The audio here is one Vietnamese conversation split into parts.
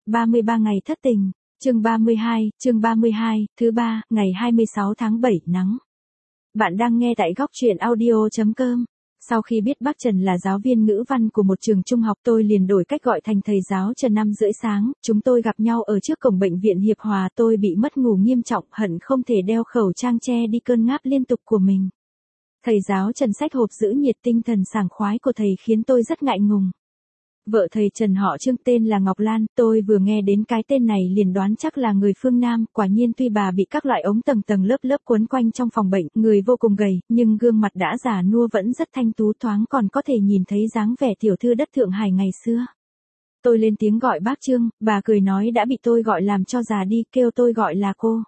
33 ngày thất tình. Chương 32, thứ ba, ngày 26 tháng 7, nắng. Bạn đang nghe tại góc truyện audio.com. Sau khi biết bác Trần là giáo viên ngữ văn của một trường trung học, tôi liền đổi cách gọi thành thầy giáo Trần. 5:30 sáng, chúng tôi gặp nhau ở trước cổng bệnh viện Hiệp Hòa. Tôi bị mất ngủ nghiêm trọng, hận không thể đeo khẩu trang che đi cơn ngáp liên tục của mình. Thầy giáo Trần xách hộp giữ nhiệt, tinh thần sảng khoái của thầy khiến tôi rất ngại ngùng. Vợ thầy Trần họ Trương, tên là Ngọc Lan. Tôi vừa nghe đến cái tên này liền đoán chắc là người phương Nam. Quả nhiên tuy bà bị các loại ống tầng tầng lớp lớp quấn quanh trong phòng bệnh, người vô cùng gầy, nhưng gương mặt đã già nua vẫn rất thanh tú, thoáng còn có thể nhìn thấy dáng vẻ tiểu thư đất Thượng Hải ngày xưa. Tôi lên tiếng gọi bác Trương, bà cười nói đã bị tôi gọi làm cho già đi, kêu tôi gọi là cô.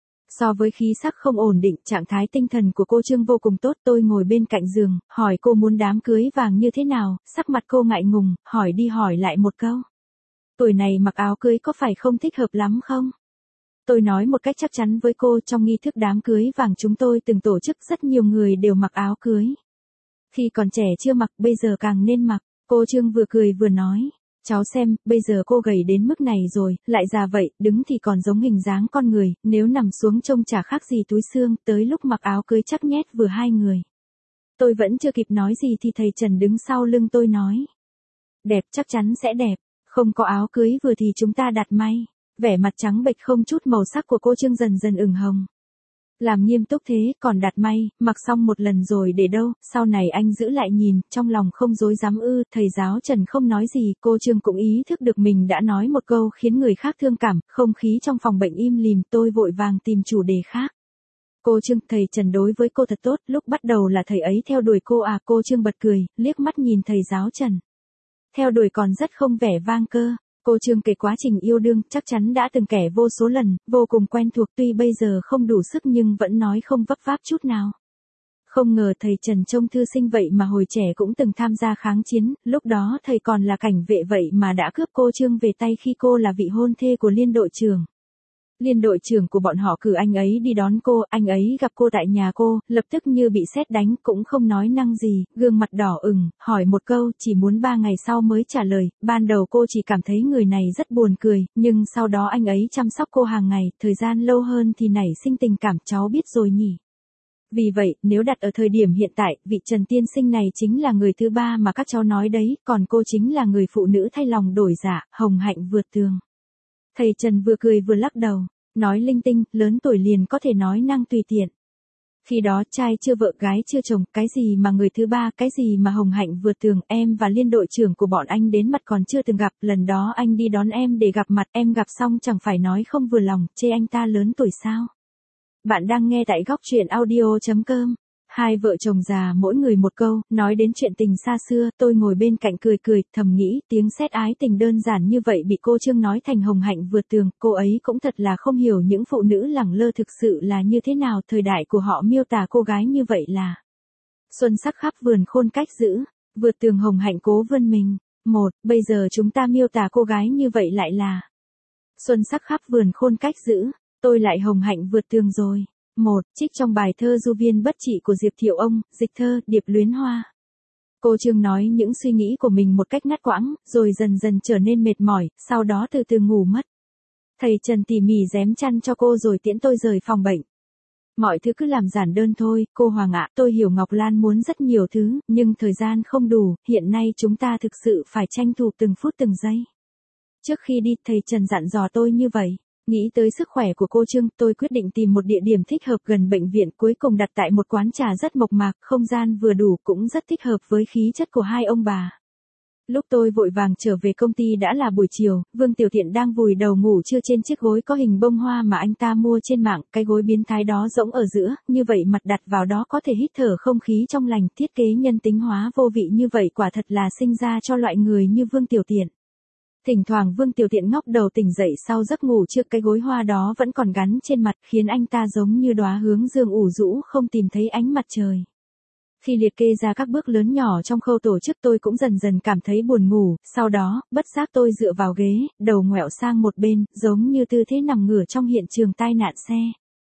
So với khí sắc không ổn định, trạng thái tinh thần của cô Trương vô cùng tốt. Tôi ngồi bên cạnh giường, hỏi cô muốn đám cưới vàng như thế nào, sắc mặt cô ngại ngùng, hỏi đi hỏi lại một câu. Tuổi này mặc áo cưới có phải không thích hợp lắm không? Tôi nói một cách chắc chắn với cô, trong nghi thức đám cưới vàng chúng tôi từng tổ chức rất nhiều người đều mặc áo cưới. Khi còn trẻ chưa mặc, bây giờ càng nên mặc. Cô Trương vừa cười vừa nói. Cháu xem, bây giờ cô gầy đến mức này rồi, lại già vậy, đứng thì còn giống hình dáng con người, nếu nằm xuống trông chả khác gì túi xương, tới lúc mặc áo cưới chắc nhét vừa hai người. Tôi vẫn chưa kịp nói gì thì thầy Trần đứng sau lưng tôi nói. Đẹp, chắc chắn sẽ đẹp, không có áo cưới vừa thì chúng ta đặt may. Vẻ mặt trắng bệch không chút màu sắc của cô Trương dần dần ửng hồng. Làm nghiêm túc thế, còn đặt may, mặc xong một lần rồi để đâu, sau này anh giữ lại nhìn, trong lòng không dối dám ư. Thầy giáo Trần không nói gì, cô Trương cũng ý thức được mình đã nói một câu khiến người khác thương cảm, không khí trong phòng bệnh im lìm. Tôi vội vàng tìm chủ đề khác. Cô Trương, thầy Trần đối với cô thật tốt, lúc bắt đầu là thầy ấy theo đuổi cô à? Cô Trương bật cười, liếc mắt nhìn thầy giáo Trần. Theo đuổi còn rất không vẻ vang cơ. Cô Trương kể quá trình yêu đương, chắc chắn đã từng kể vô số lần, vô cùng quen thuộc, tuy bây giờ không đủ sức nhưng vẫn nói không vấp váp chút nào. Không ngờ thầy Trần trông thư sinh vậy mà hồi trẻ cũng từng tham gia kháng chiến, lúc đó thầy còn là cảnh vệ vậy mà đã cướp cô Trương về tay khi cô là vị hôn thê của liên đội trưởng. Liên đội trưởng của bọn họ cử anh ấy đi đón cô, anh ấy gặp cô tại nhà cô, lập tức như bị sét đánh, cũng không nói năng gì, gương mặt đỏ ửng, hỏi một câu, chỉ muốn 3 ngày sau mới trả lời. Ban đầu cô chỉ cảm thấy người này rất buồn cười, nhưng sau đó anh ấy chăm sóc cô hàng ngày, thời gian lâu hơn thì nảy sinh tình cảm, cháu biết rồi nhỉ. Vì vậy, nếu đặt ở thời điểm hiện tại, vị Trần tiên sinh này chính là người thứ ba mà các cháu nói đấy, còn cô chính là người phụ nữ thay lòng đổi dạ, hồng hạnh vượt tường. Thầy Trần vừa cười vừa lắc đầu, nói linh tinh, lớn tuổi liền có thể nói năng tùy tiện. Khi đó trai chưa vợ gái chưa chồng, cái gì mà người thứ ba, cái gì mà hồng hạnh vượt tường, em và liên đội trưởng của bọn anh đến mặt còn chưa từng gặp, lần đó anh đi đón em để gặp mặt, em gặp xong chẳng phải nói không vừa lòng, chê anh ta lớn tuổi sao. Bạn đang nghe tại góc truyện audio.com. Hai vợ chồng già mỗi người một câu, nói đến chuyện tình xa xưa, tôi ngồi bên cạnh cười cười, thầm nghĩ, tiếng sét ái tình đơn giản như vậy bị cô Trương nói thành hồng hạnh vượt tường, cô ấy cũng thật là không hiểu những phụ nữ lẳng lơ thực sự là như thế nào, thời đại của họ miêu tả cô gái như vậy là xuân sắc khắp vườn khôn cách giữ, vượt tường hồng hạnh cố vươn mình. Bây giờ chúng ta miêu tả cô gái như vậy lại là xuân sắc khắp vườn khôn cách giữ, tôi lại hồng hạnh vượt tường rồi. Trích trong bài thơ Du viên bất trị của Diệp Thiệu Ông, dịch thơ, Điệp luyến hoa. Cô Trương nói những suy nghĩ của mình một cách ngắt quãng, rồi dần dần trở nên mệt mỏi, sau đó từ từ ngủ mất. Thầy Trần tỉ mỉ rém chăn cho cô rồi tiễn tôi rời phòng bệnh. Mọi thứ cứ làm giản đơn thôi, cô Hoàng ạ, tôi hiểu Ngọc Lan muốn rất nhiều thứ, nhưng thời gian không đủ, hiện nay chúng ta thực sự phải tranh thủ từng phút từng giây. Trước khi đi, thầy Trần dặn dò tôi như vậy. Nghĩ tới sức khỏe của cô Trương, tôi quyết định tìm một địa điểm thích hợp gần bệnh viện, cuối cùng đặt tại một quán trà rất mộc mạc, không gian vừa đủ, cũng rất thích hợp với khí chất của hai ông bà. Lúc tôi vội vàng trở về công ty đã là buổi chiều, Vương Tiểu Thiện đang vùi đầu ngủ trưa trên chiếc gối có hình bông hoa mà anh ta mua trên mạng, cái gối biến thái đó rỗng ở giữa, như vậy mặt đặt vào đó có thể hít thở không khí trong lành, thiết kế nhân tính hóa vô vị như vậy quả thật là sinh ra cho loại người như Vương Tiểu Thiện. Thỉnh thoảng Vương Tiểu Thiện ngóc đầu tỉnh dậy sau giấc ngủ trước cái gối hoa đó vẫn còn gắn trên mặt, khiến anh ta giống như đóa hướng dương ủ rũ không tìm thấy ánh mặt trời. Khi liệt kê ra các bước lớn nhỏ trong khâu tổ chức tôi cũng dần dần cảm thấy buồn ngủ, sau đó, bất giác tôi dựa vào ghế, đầu ngoẹo sang một bên, giống như tư thế nằm ngửa trong hiện trường tai nạn xe.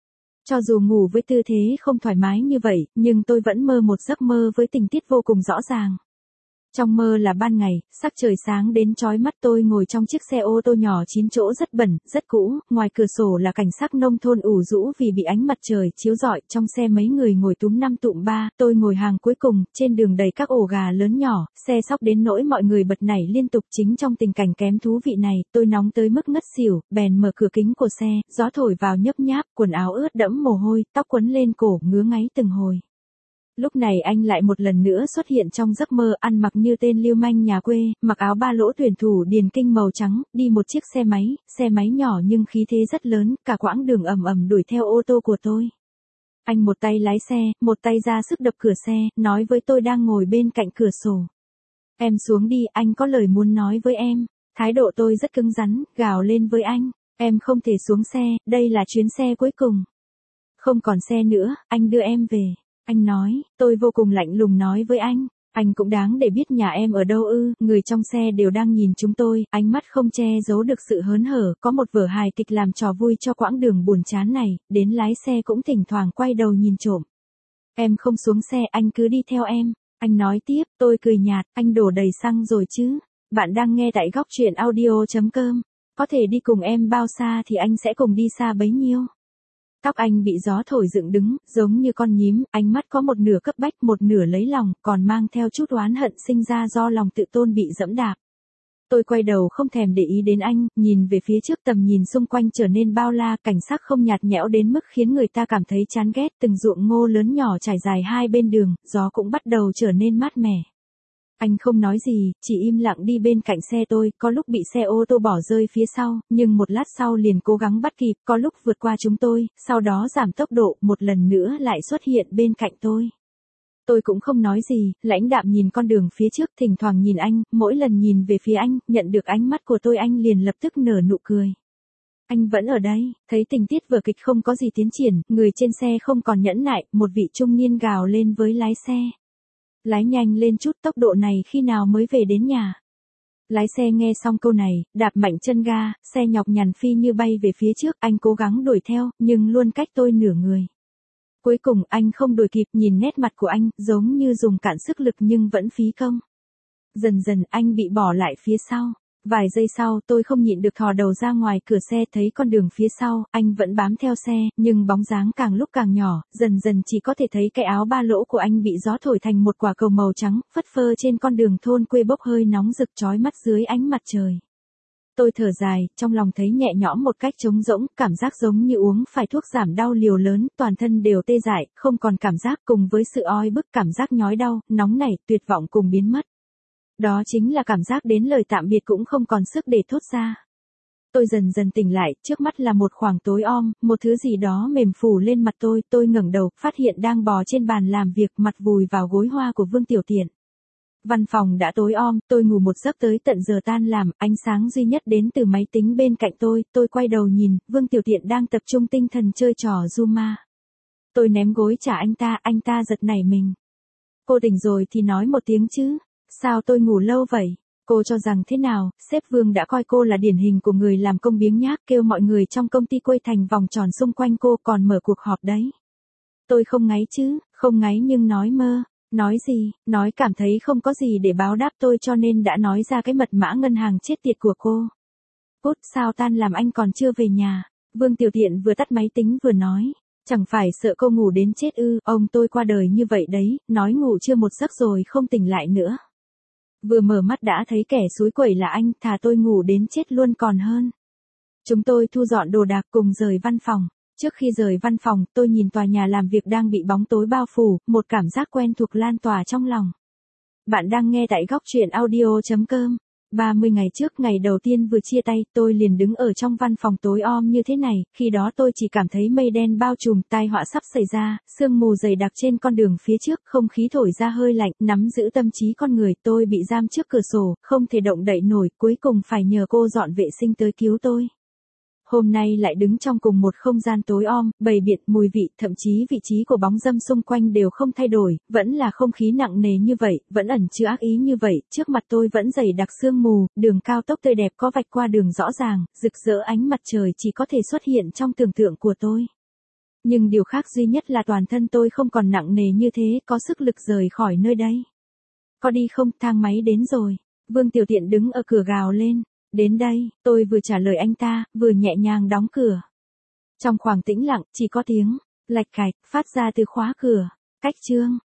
Cho dù ngủ với tư thế không thoải mái như vậy, nhưng tôi vẫn mơ một giấc mơ với tình tiết vô cùng rõ ràng. Trong mơ là ban ngày, sắc trời sáng đến chói mắt, tôi ngồi trong chiếc xe ô tô nhỏ 9 chỗ rất bẩn, rất cũ, ngoài cửa sổ là cảnh sắc nông thôn ủ rũ vì bị ánh mặt trời chiếu rọi, trong xe mấy người ngồi túm năm tụm ba, tôi ngồi hàng cuối cùng, trên đường đầy các ổ gà lớn nhỏ, xe sóc đến nỗi mọi người bật nảy liên tục. Chính trong tình cảnh kém thú vị này, tôi nóng tới mức ngất xỉu, bèn mở cửa kính của xe, gió thổi vào nhấp nháp, quần áo ướt đẫm mồ hôi, tóc quấn lên cổ, ngứa ngáy từng hồi. Lúc này anh lại một lần nữa xuất hiện trong giấc mơ, ăn mặc như tên lưu manh nhà quê, mặc áo ba lỗ tuyển thủ điền kinh màu trắng, đi một chiếc xe máy nhỏ nhưng khí thế rất lớn, cả quãng đường ầm ầm đuổi theo ô tô của tôi. Anh một tay lái xe, một tay ra sức đập cửa xe, nói với tôi đang ngồi bên cạnh cửa sổ. Em xuống đi, anh có lời muốn nói với em. Thái độ tôi rất cứng rắn, gào lên với anh. Em không thể xuống xe, đây là chuyến xe cuối cùng. Không còn xe nữa, anh đưa em về. Anh nói, tôi vô cùng lạnh lùng nói với anh cũng đáng để biết nhà em ở đâu ư, người trong xe đều đang nhìn chúng tôi, ánh mắt không che giấu được sự hớn hở, có một vở hài kịch làm trò vui cho quãng đường buồn chán này, đến lái xe cũng thỉnh thoảng quay đầu nhìn trộm. Em không xuống xe, anh cứ đi theo em. Anh nói tiếp, tôi cười nhạt, anh đổ đầy xăng rồi chứ. Bạn đang nghe tại góc truyện audio.com. Có thể đi cùng em bao xa thì anh sẽ cùng đi xa bấy nhiêu. Tóc anh bị gió thổi dựng đứng, giống như con nhím, ánh mắt có một nửa cấp bách, một nửa lấy lòng, còn mang theo chút oán hận sinh ra do lòng tự tôn bị dẫm đạp. Tôi quay đầu không thèm để ý đến anh, nhìn về phía trước, tầm nhìn xung quanh trở nên bao la, cảnh sắc không nhạt nhẽo đến mức khiến người ta cảm thấy chán ghét, từng ruộng ngô lớn nhỏ trải dài hai bên đường, gió cũng bắt đầu trở nên mát mẻ. Anh không nói gì, chỉ im lặng đi bên cạnh xe tôi, có lúc bị xe ô tô bỏ rơi phía sau, nhưng một lát sau liền cố gắng bắt kịp, có lúc vượt qua chúng tôi, sau đó giảm tốc độ, một lần nữa lại xuất hiện bên cạnh tôi. Tôi cũng không nói gì, lãnh đạm nhìn con đường phía trước, thỉnh thoảng nhìn anh, mỗi lần nhìn về phía anh, nhận được ánh mắt của tôi anh liền lập tức nở nụ cười. Anh vẫn ở đây, thấy tình tiết vở kịch không có gì tiến triển, người trên xe không còn nhẫn nại, một vị trung niên gào lên với lái xe. Lái nhanh lên chút, tốc độ này khi nào mới về đến nhà. Lái xe nghe xong câu này, đạp mạnh chân ga, xe nhọc nhằn phi như bay về phía trước, anh cố gắng đuổi theo, nhưng luôn cách tôi nửa người. Cuối cùng anh không đuổi kịp, nhìn nét mặt của anh, giống như dùng cạn sức lực nhưng vẫn phí công. Dần dần anh bị bỏ lại phía sau. Vài giây sau tôi không nhịn được thò đầu ra ngoài cửa xe thấy con đường phía sau, anh vẫn bám theo xe, nhưng bóng dáng càng lúc càng nhỏ, dần dần chỉ có thể thấy cái áo ba lỗ của anh bị gió thổi thành một quả cầu màu trắng, phất phơ trên con đường thôn quê bốc hơi nóng rực chói mắt dưới ánh mặt trời. Tôi thở dài, trong lòng thấy nhẹ nhõm một cách trống rỗng, cảm giác giống như uống phải thuốc giảm đau liều lớn, toàn thân đều tê dại, không còn cảm giác, cùng với sự oi bức, cảm giác nhói đau, nóng nảy, tuyệt vọng cùng biến mất. Đó chính là cảm giác đến lời tạm biệt cũng không còn sức để thốt ra. Tôi dần dần tỉnh lại, trước mắt là một khoảng tối om, một thứ gì đó mềm phủ lên mặt tôi ngẩng đầu, phát hiện đang bò trên bàn làm việc, mặt vùi vào gối hoa của Vương Tiểu Tiện. Văn phòng đã tối om, tôi ngủ một giấc tới tận giờ tan làm, ánh sáng duy nhất đến từ máy tính bên cạnh tôi quay đầu nhìn, Vương Tiểu Tiện đang tập trung tinh thần chơi trò Zuma. Tôi ném gối trả anh ta giật nảy mình. Cô tỉnh rồi thì nói một tiếng chứ. Sao tôi ngủ lâu vậy? Cô cho rằng thế nào? Sếp Vương đã coi cô là điển hình của người làm công biếng nhác, kêu mọi người trong công ty quây thành vòng tròn xung quanh cô, còn mở cuộc họp đấy. Tôi không ngáy chứ, không ngáy nhưng nói mơ. Nói gì? Nói cảm thấy không có gì để báo đáp tôi cho nên đã nói ra cái mật mã ngân hàng chết tiệt của cô. Cút, sao tan làm anh còn chưa về nhà? Vương Tiểu Tiện vừa tắt máy tính vừa nói. Chẳng phải sợ cô ngủ đến chết ư? Ông tôi qua đời như vậy đấy, nói ngủ chưa một giấc rồi không tỉnh lại nữa. Vừa mở mắt đã thấy kẻ xúi quẩy là anh, thà tôi ngủ đến chết luôn còn hơn. Chúng tôi thu dọn đồ đạc cùng rời văn phòng. Trước khi rời văn phòng, tôi nhìn tòa nhà làm việc đang bị bóng tối bao phủ, một cảm giác quen thuộc lan tỏa trong lòng. Bạn đang nghe tại góc truyện audio.com. 30 ngày trước, ngày đầu tiên vừa chia tay, tôi liền đứng ở trong văn phòng tối om như thế này, khi đó tôi chỉ cảm thấy mây đen bao trùm, tai họa sắp xảy ra, sương mù dày đặc trên con đường phía trước, không khí thổi ra hơi lạnh, nắm giữ tâm trí con người, tôi bị giam trước cửa sổ, không thể động đậy nổi, cuối cùng phải nhờ cô dọn vệ sinh tới cứu tôi. Hôm nay lại đứng trong cùng một không gian tối om, bầy biện, mùi vị, thậm chí vị trí của bóng râm xung quanh đều không thay đổi, vẫn là không khí nặng nề như vậy, vẫn ẩn chứa ác ý như vậy, trước mặt tôi vẫn dày đặc sương mù, đường cao tốc tươi đẹp có vạch qua đường rõ ràng, rực rỡ ánh mặt trời chỉ có thể xuất hiện trong tưởng tượng của tôi. Nhưng điều khác duy nhất là toàn thân tôi không còn nặng nề như thế, có sức lực rời khỏi nơi đây. Có đi không, thang máy đến rồi. Vương Tiểu Tiện đứng ở cửa gào lên. Đến đây, tôi vừa trả lời anh ta, vừa nhẹ nhàng đóng cửa. Trong khoảng tĩnh lặng, chỉ có tiếng lạch cạch phát ra từ khóa cửa. Cách chương